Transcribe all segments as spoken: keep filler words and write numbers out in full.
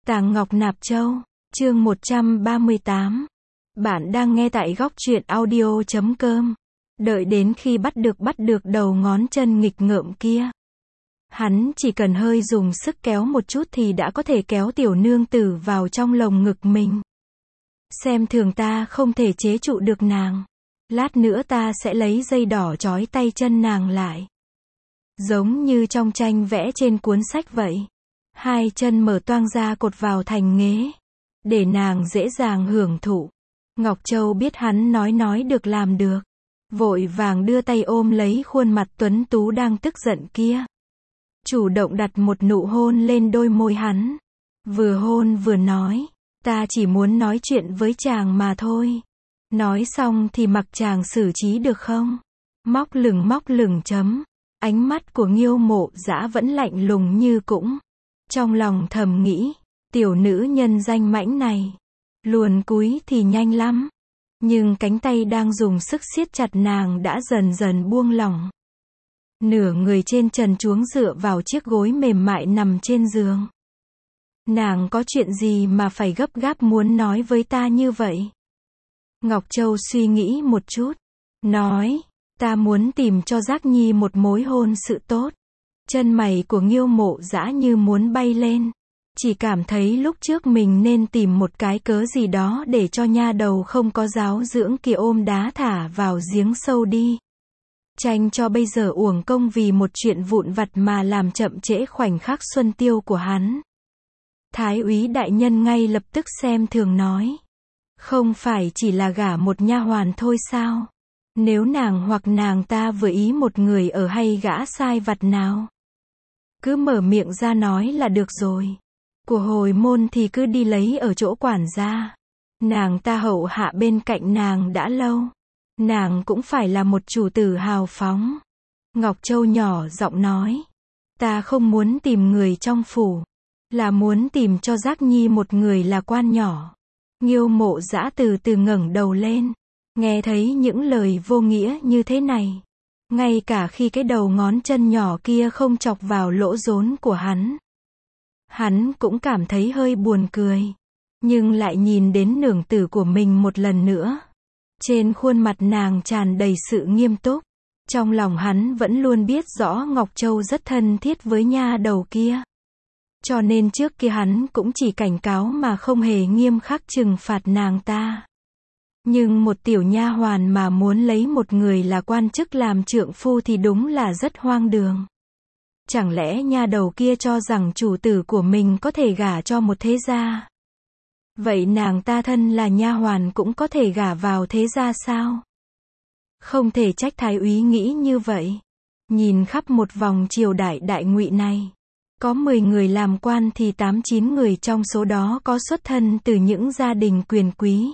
Tàng Ngọc Nạp Châu, chương một trăm ba mươi tám. Bạn đang nghe tại góc truyện audio chấm com. Đợi đến khi bắt được bắt được đầu ngón chân nghịch ngợm kia. Hắn chỉ cần hơi dùng sức kéo một chút thì đã có thể kéo tiểu nương tử vào trong lồng ngực mình. Xem thường ta không thể chế trụ được nàng. Lát nữa ta sẽ lấy dây đỏ trói tay chân nàng lại. Giống như trong tranh vẽ trên cuốn sách vậy. Hai chân mở toang ra cột vào thành nghế. Để nàng dễ dàng hưởng thụ. Ngọc Châu biết hắn nói nói được làm được. Vội vàng đưa tay ôm lấy khuôn mặt tuấn tú đang tức giận kia. Chủ động đặt một nụ hôn lên đôi môi hắn. Vừa hôn vừa nói. Ta chỉ muốn nói chuyện với chàng mà thôi. Nói xong thì mặc chàng xử trí được không? Móc lửng móc lửng chấm. Ánh mắt của Nghiêu Mộ Dã vẫn lạnh lùng như cũng. Trong lòng thầm nghĩ, tiểu nữ nhân danh mãnh này, luồn cúi thì nhanh lắm. Nhưng cánh tay đang dùng sức siết chặt nàng đã dần dần buông lỏng. Nửa người trên trần truống dựa vào chiếc gối mềm mại nằm trên giường. Nàng có chuyện gì mà phải gấp gáp muốn nói với ta như vậy? Ngọc Châu suy nghĩ một chút, nói, ta muốn tìm cho Giác Nhi một mối hôn sự tốt. Chân mày của Nghiêu Mộ Dã như muốn bay lên. Chỉ cảm thấy lúc trước mình nên tìm một cái cớ gì đó để cho nha đầu không có giáo dưỡng kia ôm đá thả vào giếng sâu đi. Tranh cho bây giờ uổng công vì một chuyện vụn vặt mà làm chậm trễ khoảnh khắc xuân tiêu của hắn. Thái úy đại nhân ngay lập tức xem thường nói. Không phải chỉ là gả một nha hoàn thôi sao? Nếu nàng hoặc nàng ta vừa ý một người ở hay gã sai vặt nào? Cứ mở miệng ra nói là được rồi. Của hồi môn thì cứ đi lấy ở chỗ quản gia. Nàng ta hậu hạ bên cạnh nàng đã lâu. Nàng cũng phải là một chủ tử hào phóng. Ngọc Châu nhỏ giọng nói. Ta không muốn tìm người trong phủ. Là muốn tìm cho Giác Nhi một người là quan nhỏ. Nghiêu Mộ Dã từ từ ngẩng đầu lên. Nghe thấy những lời vô nghĩa như thế này. Ngay cả khi cái đầu ngón chân nhỏ kia không chọc vào lỗ rốn của hắn. Hắn cũng cảm thấy hơi buồn cười. Nhưng lại nhìn đến nương tử của mình một lần nữa. Trên khuôn mặt nàng tràn đầy sự nghiêm túc. Trong lòng hắn vẫn luôn biết rõ Ngọc Châu rất thân thiết với nha đầu kia. Cho nên trước kia hắn cũng chỉ cảnh cáo mà không hề nghiêm khắc trừng phạt nàng ta. Nhưng một tiểu nha hoàn mà muốn lấy một người là quan chức làm trượng phu thì đúng là rất hoang đường. Chẳng lẽ nha đầu kia cho rằng chủ tử của mình có thể gả cho một thế gia? Vậy nàng ta thân là nha hoàn cũng có thể gả vào thế gia sao? Không thể trách thái úy nghĩ như vậy. Nhìn khắp một vòng triều đại đại ngụy này. Có mười người làm quan thì tám chín người trong số đó có xuất thân từ những gia đình quyền quý.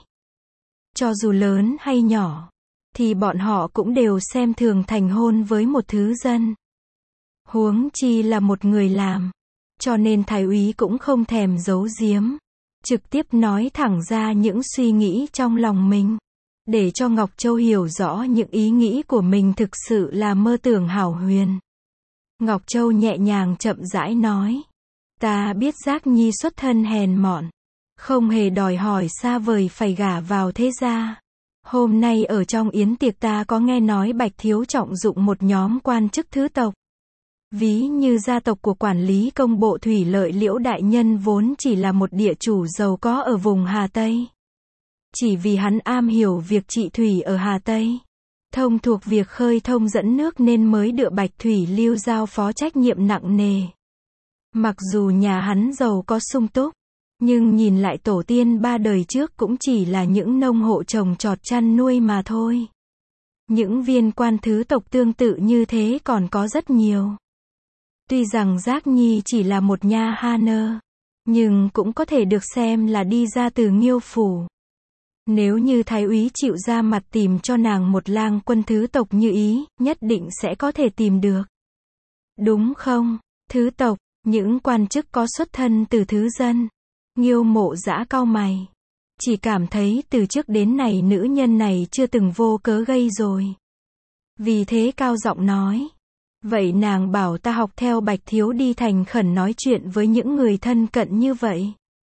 Cho dù lớn hay nhỏ, thì bọn họ cũng đều xem thường thành hôn với một thứ dân. Huống chi là một người làm. Cho nên thái úy cũng không thèm giấu giếm. Trực tiếp nói thẳng ra những suy nghĩ trong lòng mình. Để cho Ngọc Châu hiểu rõ những ý nghĩ của mình thực sự là mơ tưởng hão huyền. Ngọc Châu nhẹ nhàng chậm rãi nói. Ta biết Giác Nhi xuất thân hèn mọn. Không hề đòi hỏi xa vời phải gả vào thế gia. Hôm nay ở trong yến tiệc ta có nghe nói Bạch Thiếu trọng dụng một nhóm quan chức thứ tộc. Ví như gia tộc của quản lý công bộ thủy lợi Liễu đại nhân vốn chỉ là một địa chủ giàu có ở vùng Hà Tây. Chỉ vì hắn am hiểu việc trị thủy ở Hà Tây. Thông thuộc việc khơi thông dẫn nước nên mới được Bạch Thủy Lưu giao phó trách nhiệm nặng nề. Mặc dù nhà hắn giàu có sung túc. Nhưng nhìn lại tổ tiên ba đời trước cũng chỉ là những nông hộ trồng trọt chăn nuôi mà thôi. Những viên quan thứ tộc tương tự như thế còn có rất nhiều. Tuy rằng Giác Nhi chỉ là một nha ha nơ, nhưng cũng có thể được xem là đi ra từ Nghiêu phủ. Nếu như thái úy chịu ra mặt tìm cho nàng một lang quân thứ tộc như ý, nhất định sẽ có thể tìm được. Đúng không? Thứ tộc, những quan chức có xuất thân từ thứ dân. Nghiêu Mộ Dã cau mày. Chỉ cảm thấy từ trước đến nay nữ nhân này chưa từng vô cớ gây rồi. Vì thế cao giọng nói. Vậy nàng bảo ta học theo Bạch Thiếu đi thành khẩn nói chuyện với những người thân cận như vậy.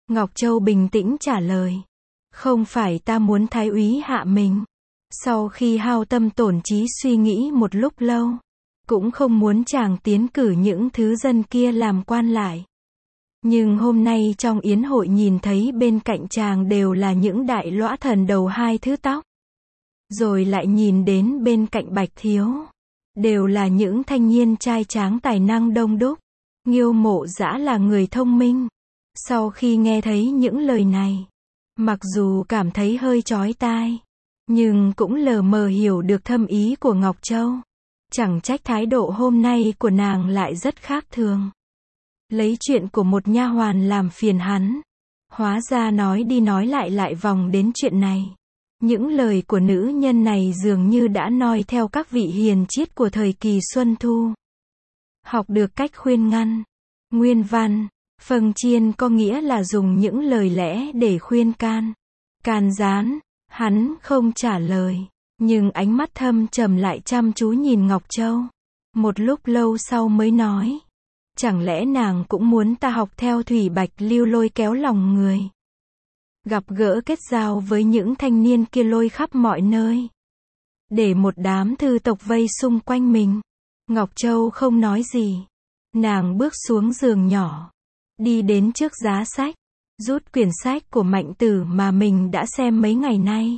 Ngọc Châu bình tĩnh trả lời. Không phải ta muốn thái úy hạ mình. Sau khi hao tâm tổn trí suy nghĩ một lúc lâu, cũng không muốn chàng tiến cử những thứ dân kia làm quan lại. Nhưng hôm nay trong yến hội nhìn thấy bên cạnh chàng đều là những đại lõa thần đầu hai thứ tóc. Rồi lại nhìn đến bên cạnh Bạch Thiếu. Đều là những thanh niên trai tráng tài năng đông đúc. Nghiêu Mộ Dã là người thông minh. Sau khi nghe thấy những lời này, mặc dù cảm thấy hơi chói tai, nhưng cũng lờ mờ hiểu được thâm ý của Ngọc Châu. Chẳng trách thái độ hôm nay của nàng lại rất khác thường. Lấy chuyện của một nha hoàn làm phiền hắn. Hóa ra nói đi nói lại lại vòng đến chuyện này. Những lời của nữ nhân này dường như đã noi theo các vị hiền triết của thời kỳ Xuân Thu. Học được cách khuyên ngăn. Nguyên văn, phân chiên có nghĩa là dùng những lời lẽ để khuyên can. Can gián, hắn không trả lời. Nhưng ánh mắt thâm trầm lại chăm chú nhìn Ngọc Châu. Một lúc lâu sau mới nói. Chẳng lẽ nàng cũng muốn ta học theo Thủy Bạch Lưu lôi kéo lòng người. Gặp gỡ kết giao với những thanh niên kia lôi khắp mọi nơi. Để một đám thư tộc vây xung quanh mình. Ngọc Châu không nói gì. Nàng bước xuống giường nhỏ. Đi đến trước giá sách. Rút quyển sách của Mạnh Tử mà mình đã xem mấy ngày nay.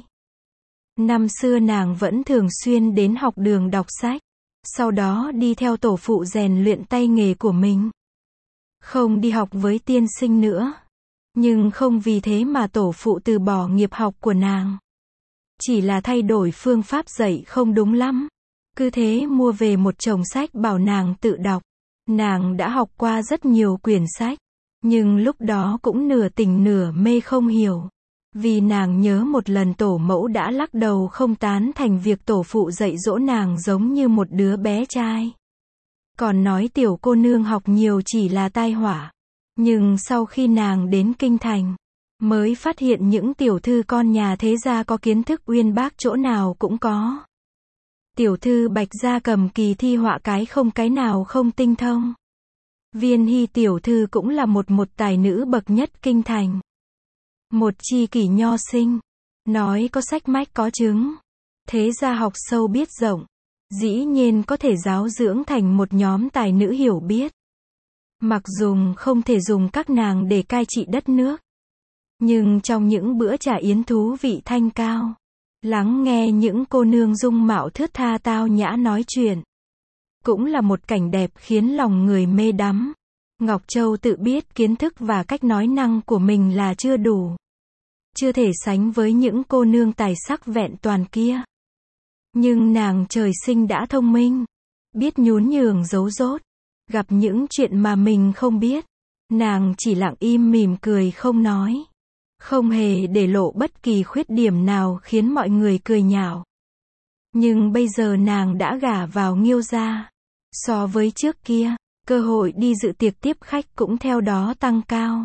Năm xưa nàng vẫn thường xuyên đến học đường đọc sách. Sau đó đi theo tổ phụ rèn luyện tay nghề của mình. Không đi học với tiên sinh nữa. Nhưng không vì thế mà tổ phụ từ bỏ nghiệp học của nàng. Chỉ là thay đổi phương pháp dạy không đúng lắm. Cứ thế mua về một chồng sách bảo nàng tự đọc. Nàng đã học qua rất nhiều quyển sách. Nhưng lúc đó cũng nửa tỉnh nửa mê không hiểu. Vì nàng nhớ một lần tổ mẫu đã lắc đầu không tán thành việc tổ phụ dạy dỗ nàng giống như một đứa bé trai. Còn nói tiểu cô nương học nhiều chỉ là tai họa. Nhưng sau khi nàng đến kinh thành, mới phát hiện những tiểu thư con nhà thế gia có kiến thức uyên bác chỗ nào cũng có. Tiểu thư Bạch gia cầm kỳ thi họa cái không cái nào không tinh thông. Viên Hy tiểu thư cũng là một một tài nữ bậc nhất kinh thành. Một chi kỷ nho sinh, nói có sách mách có chứng. Thế gia học sâu biết rộng, dĩ nhiên có thể giáo dưỡng thành một nhóm tài nữ hiểu biết. Mặc dùng không thể dùng các nàng để cai trị đất nước. Nhưng trong những bữa trà yến thú vị thanh cao, lắng nghe những cô nương dung mạo thướt tha tao nhã nói chuyện, cũng là một cảnh đẹp khiến lòng người mê đắm. Ngọc Châu tự biết kiến thức và cách nói năng của mình là chưa đủ. Chưa thể sánh với những cô nương tài sắc vẹn toàn kia. Nhưng nàng trời sinh đã thông minh, biết nhún nhường giấu dốt. Gặp những chuyện mà mình không biết, nàng chỉ lặng im mỉm cười không nói. Không hề để lộ bất kỳ khuyết điểm nào khiến mọi người cười nhạo. Nhưng bây giờ nàng đã gả vào Nghiêu gia. So với trước kia, cơ hội đi dự tiệc tiếp khách cũng theo đó tăng cao.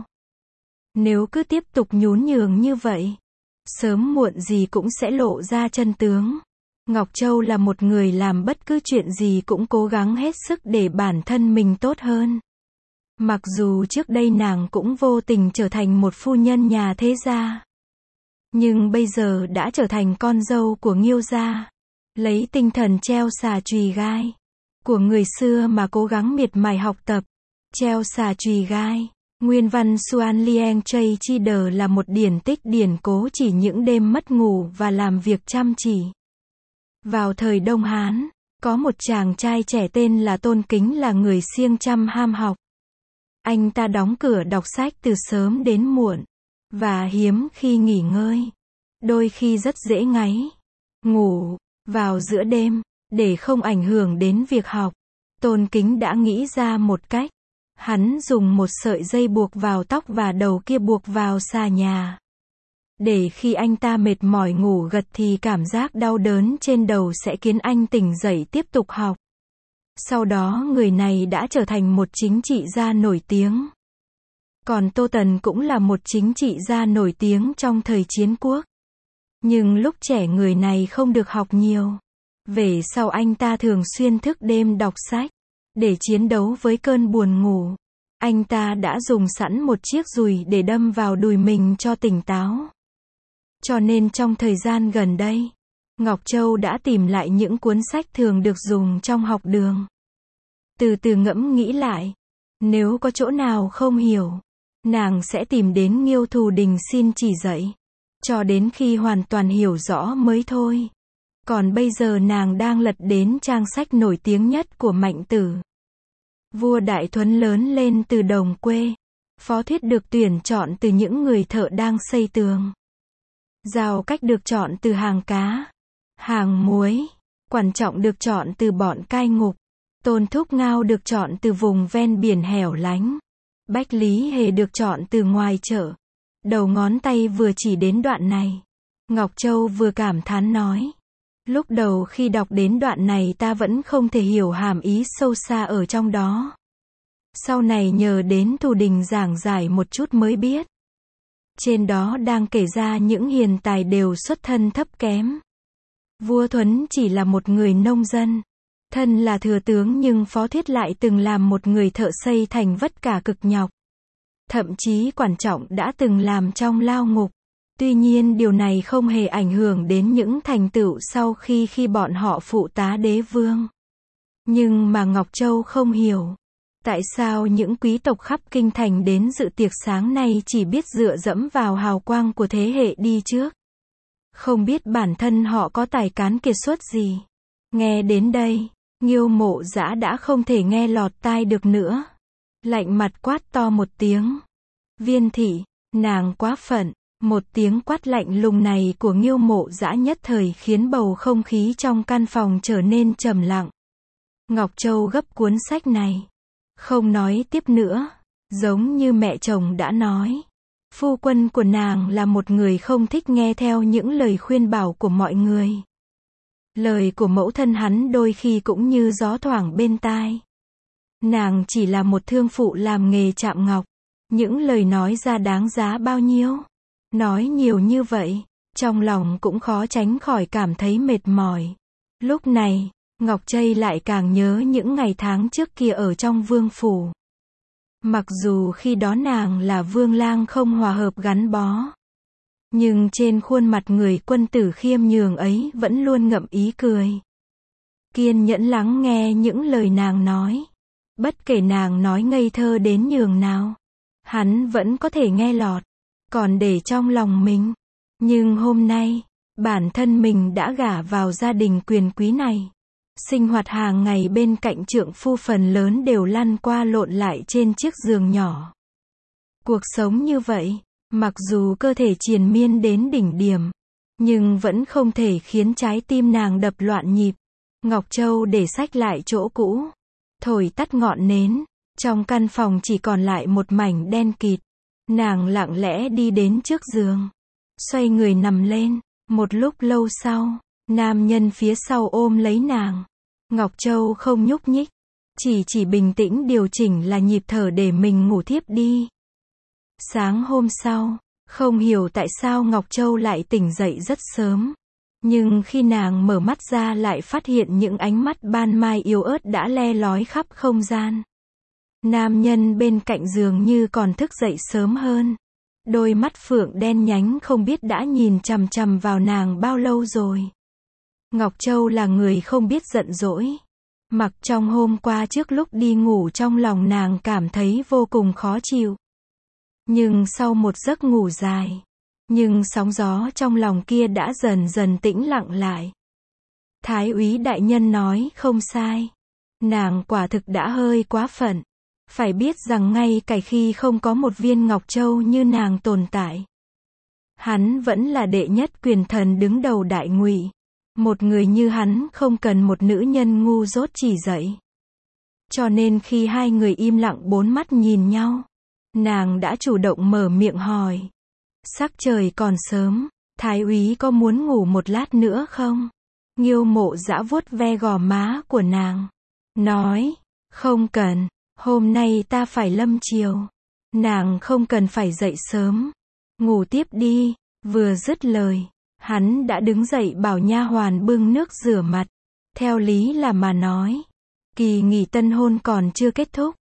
Nếu cứ tiếp tục nhún nhường như vậy, sớm muộn gì cũng sẽ lộ ra chân tướng. Ngọc Châu là một người làm bất cứ chuyện gì cũng cố gắng hết sức để bản thân mình tốt hơn. Mặc dù trước đây nàng cũng vô tình trở thành một phu nhân nhà thế gia. Nhưng bây giờ đã trở thành con dâu của Nghiêu gia. Lấy tinh thần treo xà chùy gai của người xưa mà cố gắng miệt mài học tập. Treo xà chùy gai. Nguyên văn Xuan Lieng Chay Chi Đờ là một điển tích điển cố chỉ những đêm mất ngủ và làm việc chăm chỉ. Vào thời Đông Hán, có một chàng trai trẻ tên là Tôn Kính là người siêng chăm ham học. Anh ta đóng cửa đọc sách từ sớm đến muộn, và hiếm khi nghỉ ngơi. Đôi khi rất dễ ngáy, ngủ, vào giữa đêm, để không ảnh hưởng đến việc học. Tôn Kính đã nghĩ ra một cách. Hắn dùng một sợi dây buộc vào tóc và đầu kia buộc vào xà nhà. Để khi anh ta mệt mỏi ngủ gật thì cảm giác đau đớn trên đầu sẽ khiến anh tỉnh dậy tiếp tục học. Sau đó người này đã trở thành một chính trị gia nổi tiếng. Còn Tô Tần cũng là một chính trị gia nổi tiếng trong thời chiến quốc. Nhưng lúc trẻ người này không được học nhiều. Về sau anh ta thường xuyên thức đêm đọc sách, để chiến đấu với cơn buồn ngủ. Anh ta đã dùng sẵn một chiếc dùi để đâm vào đùi mình cho tỉnh táo. Cho nên trong thời gian gần đây, Ngọc Châu đã tìm lại những cuốn sách thường được dùng trong học đường. Từ từ ngẫm nghĩ lại, nếu có chỗ nào không hiểu, nàng sẽ tìm đến Nghiêu Thù Đình xin chỉ dạy, cho đến khi hoàn toàn hiểu rõ mới thôi. Còn bây giờ nàng đang lật đến trang sách nổi tiếng nhất của Mạnh Tử. Vua Đại Thuấn lớn lên từ đồng quê, Phó Thuyết được tuyển chọn từ những người thợ đang xây tường. Giao Cách được chọn từ hàng cá, hàng muối, Quản Trọng được chọn từ bọn cai ngục, Tôn Thúc Ngao được chọn từ vùng ven biển hẻo lánh, Bách Lý Hề được chọn từ ngoài chợ. Đầu ngón tay vừa chỉ đến đoạn này, Ngọc Châu vừa cảm thán nói. Lúc đầu khi đọc đến đoạn này ta vẫn không thể hiểu hàm ý sâu xa ở trong đó. Sau này nhờ đến Thù Đình giảng giải một chút mới biết. Trên đó đang kể ra những hiền tài đều xuất thân thấp kém. Vua Thuấn chỉ là một người nông dân. Thân là thừa tướng nhưng Phó Thuyết lại từng làm một người thợ xây thành vất cả cực nhọc. Thậm chí Quản Trọng đã từng làm trong lao ngục. Tuy nhiên điều này không hề ảnh hưởng đến những thành tựu sau khi khi bọn họ phụ tá đế vương. Nhưng mà Ngọc Châu không hiểu. Tại sao những quý tộc khắp kinh thành đến dự tiệc sáng nay chỉ biết dựa dẫm vào hào quang của thế hệ đi trước. Không biết bản thân họ có tài cán kiệt xuất gì. Nghe đến đây, Nghiêu Mộ Dã đã không thể nghe lọt tai được nữa. Lạnh mặt quát to một tiếng. Viên thị, nàng quá phận. Một tiếng quát lạnh lùng này của Nghiêu Mộ Dã nhất thời khiến bầu không khí trong căn phòng trở nên trầm lặng. Ngọc Châu gấp cuốn sách này. Không nói tiếp nữa. Giống như mẹ chồng đã nói. Phu quân của nàng là một người không thích nghe theo những lời khuyên bảo của mọi người. Lời của mẫu thân hắn đôi khi cũng như gió thoảng bên tai. Nàng chỉ là một thương phụ làm nghề chạm ngọc. Những lời nói ra đáng giá bao nhiêu? Nói nhiều như vậy, trong lòng cũng khó tránh khỏi cảm thấy mệt mỏi. Lúc này, Ngọc Châu lại càng nhớ những ngày tháng trước kia ở trong vương phủ. Mặc dù khi đó nàng là vương lang không hòa hợp gắn bó. Nhưng trên khuôn mặt người quân tử khiêm nhường ấy vẫn luôn ngậm ý cười. Kiên nhẫn lắng nghe những lời nàng nói. Bất kể nàng nói ngây thơ đến nhường nào, hắn vẫn có thể nghe lọt. Còn để trong lòng mình. Nhưng hôm nay, bản thân mình đã gả vào gia đình quyền quý này. Sinh hoạt hàng ngày bên cạnh trượng phu phần lớn đều lăn qua lộn lại trên chiếc giường nhỏ. Cuộc sống như vậy, mặc dù cơ thể triền miên đến đỉnh điểm, nhưng vẫn không thể khiến trái tim nàng đập loạn nhịp. Ngọc Châu để sách lại chỗ cũ, thổi tắt ngọn nến, trong căn phòng chỉ còn lại một mảnh đen kịt. Nàng lặng lẽ đi đến trước giường, xoay người nằm lên. Một lúc lâu sau, nam nhân phía sau ôm lấy nàng. Ngọc Châu không nhúc nhích, chỉ chỉ bình tĩnh điều chỉnh là nhịp thở để mình ngủ thiếp đi. Sáng hôm sau, không hiểu tại sao Ngọc Châu lại tỉnh dậy rất sớm. Nhưng khi nàng mở mắt ra lại phát hiện những ánh mắt ban mai yếu ớt đã le lói khắp không gian. Nam nhân bên cạnh giường như còn thức dậy sớm hơn. Đôi mắt phượng đen nhánh không biết đã nhìn chằm chằm vào nàng bao lâu rồi. Ngọc Châu là người không biết giận dỗi. Mặc trong hôm qua trước lúc đi ngủ trong lòng nàng cảm thấy vô cùng khó chịu. Nhưng sau một giấc ngủ dài, nhưng sóng gió trong lòng kia đã dần dần tĩnh lặng lại. Thái úy đại nhân nói không sai. Nàng quả thực đã hơi quá phận. Phải biết rằng ngay cả khi không có một viên Ngọc Châu như nàng tồn tại, hắn vẫn là đệ nhất quyền thần đứng đầu Đại Ngụy. Một người như hắn không cần một nữ nhân ngu dốt chỉ dạy. Cho nên khi hai người im lặng bốn mắt nhìn nhau, nàng đã chủ động mở miệng hỏi. Sắc trời còn sớm, Thái úy có muốn ngủ một lát nữa không? Nghiêu Mộ Dã vuốt ve gò má của nàng, nói, không cần. Hôm nay ta phải lâm chiều. Nàng không cần phải dậy sớm. Ngủ tiếp đi. Vừa dứt lời, hắn đã đứng dậy bảo nha hoàn bưng nước rửa mặt. Theo lý là mà nói, kỳ nghỉ tân hôn còn chưa kết thúc.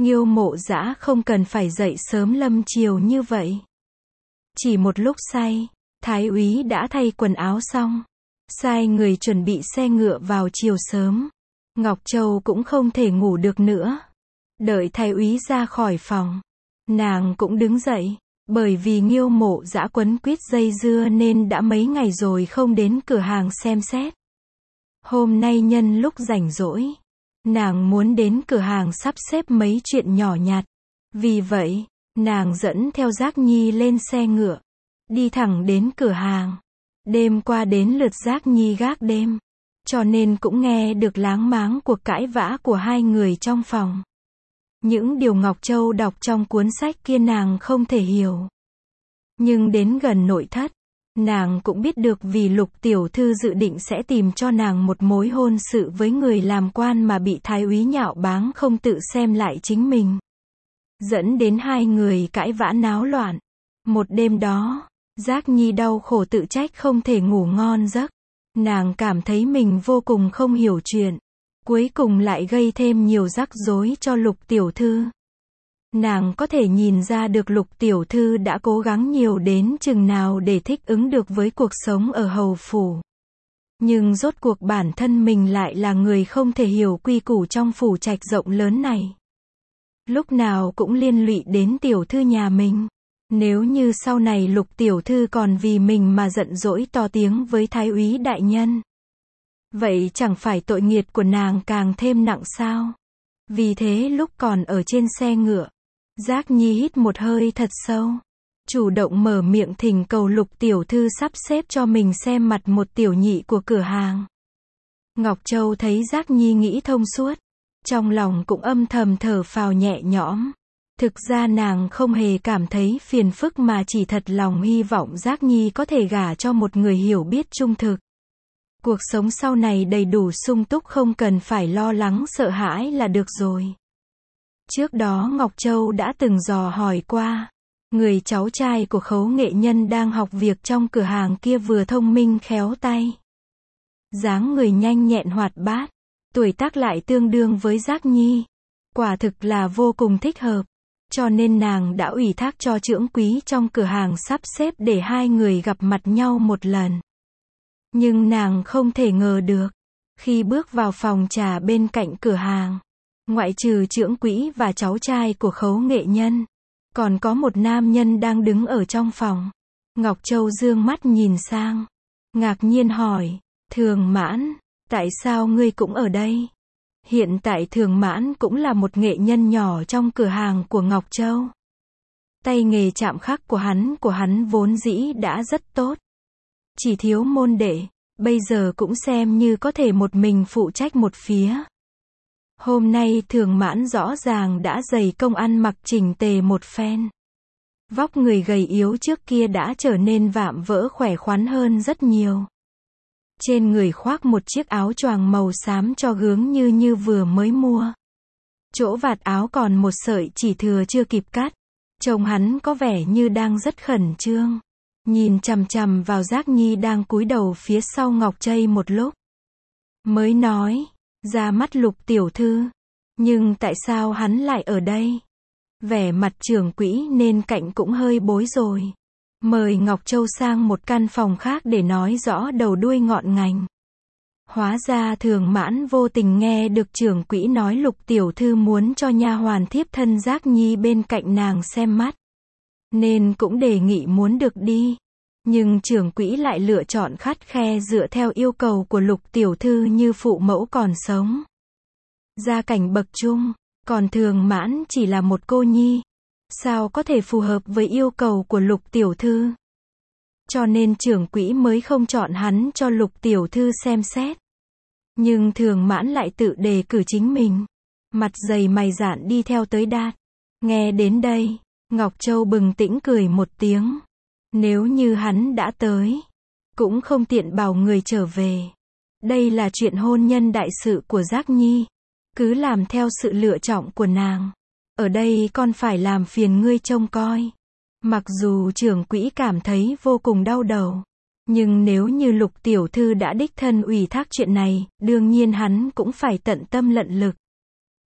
Nghiêu Mộ Dã không cần phải dậy sớm lâm chiều như vậy. Chỉ một lúc say, thái úy đã thay quần áo xong, sai người chuẩn bị xe ngựa vào chiều sớm. Ngọc Châu cũng không thể ngủ được nữa. Đợi thái úy ra khỏi phòng, nàng cũng đứng dậy, bởi vì Nghiêu Mộ Dã quấn quýt dây dưa nên đã mấy ngày rồi không đến cửa hàng xem xét. Hôm nay nhân lúc rảnh rỗi, nàng muốn đến cửa hàng sắp xếp mấy chuyện nhỏ nhặt. Vì vậy, nàng dẫn theo Giác Nhi lên xe ngựa, đi thẳng đến cửa hàng. Đêm qua đến lượt Giác Nhi gác đêm, cho nên cũng nghe được láng máng cuộc cãi vã của hai người trong phòng. Những điều Ngọc Châu đọc trong cuốn sách kia nàng không thể hiểu. Nhưng đến gần nội thất, nàng cũng biết được vì Lục tiểu thư dự định sẽ tìm cho nàng một mối hôn sự với người làm quan mà bị thái úy nhạo báng không tự xem lại chính mình. Dẫn đến hai người cãi vã náo loạn. Một đêm đó, Giác Nhi đau khổ tự trách không thể ngủ ngon giấc. Nàng cảm thấy mình vô cùng không hiểu chuyện. Cuối cùng lại gây thêm nhiều rắc rối cho Lục tiểu thư. Nàng có thể nhìn ra được Lục tiểu thư đã cố gắng nhiều đến chừng nào để thích ứng được với cuộc sống ở hầu phủ. Nhưng rốt cuộc bản thân mình lại là người không thể hiểu quy củ trong phủ trạch rộng lớn này. Lúc nào cũng liên lụy đến tiểu thư nhà mình. Nếu như sau này Lục tiểu thư còn vì mình mà giận dỗi to tiếng với thái úy đại nhân, vậy chẳng phải tội nghiệt của nàng càng thêm nặng sao? Vì thế lúc còn ở trên xe ngựa, Giác Nhi hít một hơi thật sâu, chủ động mở miệng thỉnh cầu Lục tiểu thư sắp xếp cho mình xem mặt một tiểu nhị của cửa hàng. Ngọc Châu thấy Giác Nhi nghĩ thông suốt, trong lòng cũng âm thầm thở phào nhẹ nhõm. Thực ra nàng không hề cảm thấy phiền phức mà chỉ thật lòng hy vọng Giác Nhi có thể gả cho một người hiểu biết trung thực. Cuộc sống sau này đầy đủ sung túc, không cần phải lo lắng sợ hãi là được rồi. Trước đó Ngọc Châu đã từng dò hỏi qua. Người cháu trai của Khấu nghệ nhân đang học việc trong cửa hàng kia vừa thông minh khéo tay, dáng người nhanh nhẹn hoạt bát, tuổi tác lại tương đương với Giác Nhi. Quả thực là vô cùng thích hợp. Cho nên nàng đã ủy thác cho trưởng quỹ trong cửa hàng sắp xếp để hai người gặp mặt nhau một lần. Nhưng nàng không thể ngờ được, khi bước vào phòng trà bên cạnh cửa hàng, ngoại trừ trưởng quỹ và cháu trai của Khấu nghệ nhân, còn có một nam nhân đang đứng ở trong phòng. Ngọc Châu dương mắt nhìn sang, ngạc nhiên hỏi, Thường Mãn, tại sao ngươi cũng ở đây? Hiện tại Thường Mãn cũng là một nghệ nhân nhỏ trong cửa hàng của Ngọc Châu. Tay nghề chạm khắc của hắn của hắn vốn dĩ đã rất tốt. Chỉ thiếu môn đệ, bây giờ cũng xem như có thể một mình phụ trách một phía. Hôm nay Thường Mãn rõ ràng đã dày công ăn mặc chỉnh tề một phen. Vóc người gầy yếu trước kia đã trở nên vạm vỡ khỏe khoắn hơn rất nhiều. Trên người khoác một chiếc áo choàng màu xám cho gớm như như vừa mới mua. Chỗ vạt áo còn một sợi chỉ thừa chưa kịp cắt. Trông hắn có vẻ như đang rất khẩn trương. Nhìn chằm chằm vào Giác Nhi đang cúi đầu phía sau Ngọc Châu một lúc, mới nói, ra mắt Lục tiểu thư. Nhưng tại sao hắn lại ở đây? Vẻ mặt trưởng quỹ nên cạnh cũng hơi bối rồi. Mời Ngọc Châu sang một căn phòng khác để nói rõ đầu đuôi ngọn ngành. Hóa ra Thường Mãn vô tình nghe được trưởng quỹ nói Lục tiểu thư muốn cho nha hoàn thiếp thân Giác Nhi bên cạnh nàng xem mắt, nên cũng đề nghị muốn được đi. Nhưng trưởng quỹ lại lựa chọn khắt khe dựa theo yêu cầu của Lục tiểu thư như phụ mẫu còn sống, gia cảnh bậc trung, còn Thường Mãn chỉ là một cô nhi, sao có thể phù hợp với yêu cầu của Lục tiểu thư. Cho nên trưởng quỹ mới không chọn hắn cho Lục tiểu thư xem xét. Nhưng Thường Mãn lại tự đề cử chính mình, mặt dày mày dạn đi theo tới đạt. Nghe đến đây, Ngọc Châu bừng tỉnh cười một tiếng. Nếu như hắn đã tới, cũng không tiện bảo người trở về. Đây là chuyện hôn nhân đại sự của Giác Nhi, cứ làm theo sự lựa chọn của nàng. Ở đây con phải làm phiền ngươi trông coi. Mặc dù trưởng quỹ cảm thấy vô cùng đau đầu, nhưng nếu như Lục tiểu thư đã đích thân ủy thác chuyện này, đương nhiên hắn cũng phải tận tâm tận lực.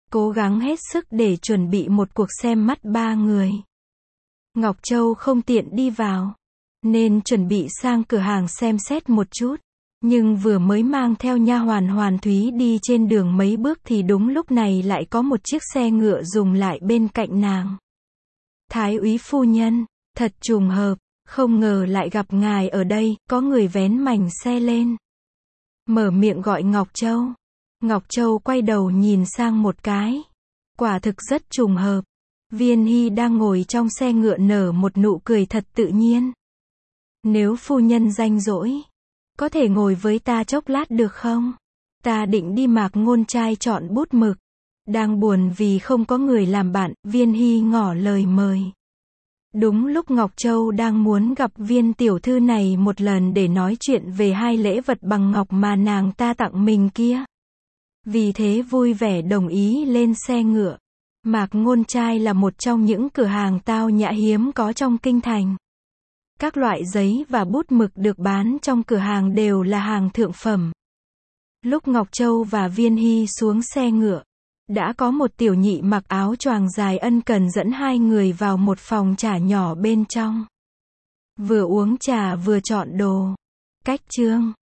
cố gắng hết sức để chuẩn bị một cuộc xem mắt ba người. Ngọc Châu không tiện đi vào, nên chuẩn bị sang cửa hàng xem xét một chút. Nhưng vừa mới mang theo nha hoàn Hoàn Thúy đi trên đường mấy bước thì đúng lúc này lại có một chiếc xe ngựa dừng lại bên cạnh nàng. Thái úy phu nhân, thật trùng hợp, không ngờ lại gặp ngài ở đây, có người vén mảnh xe lên. Mở miệng gọi Ngọc Châu. Ngọc Châu quay đầu nhìn sang một cái. Quả thực rất trùng hợp. Viên Hy đang ngồi trong xe ngựa nở một nụ cười thật tự nhiên. Nếu phu nhân rảnh rỗi, có thể ngồi với ta chốc lát được không? Ta định đi Mạc Ngôn Trai chọn bút mực. Đang buồn vì không có người làm bạn, Viên Hy ngỏ lời mời. Đúng lúc Ngọc Châu đang muốn gặp viên tiểu thư này một lần để nói chuyện về hai lễ vật bằng ngọc mà nàng ta tặng mình kia. Vì thế vui vẻ đồng ý lên xe ngựa. Mạc Ngôn Trai là một trong những cửa hàng tao nhã hiếm có trong kinh thành. Các loại giấy và bút mực được bán trong cửa hàng đều là hàng thượng phẩm. Lúc Ngọc Châu và Viên Hy xuống xe ngựa, đã có một tiểu nhị mặc áo choàng dài ân cần dẫn hai người vào một phòng trà nhỏ bên trong. Vừa uống trà vừa chọn đồ. Cách chương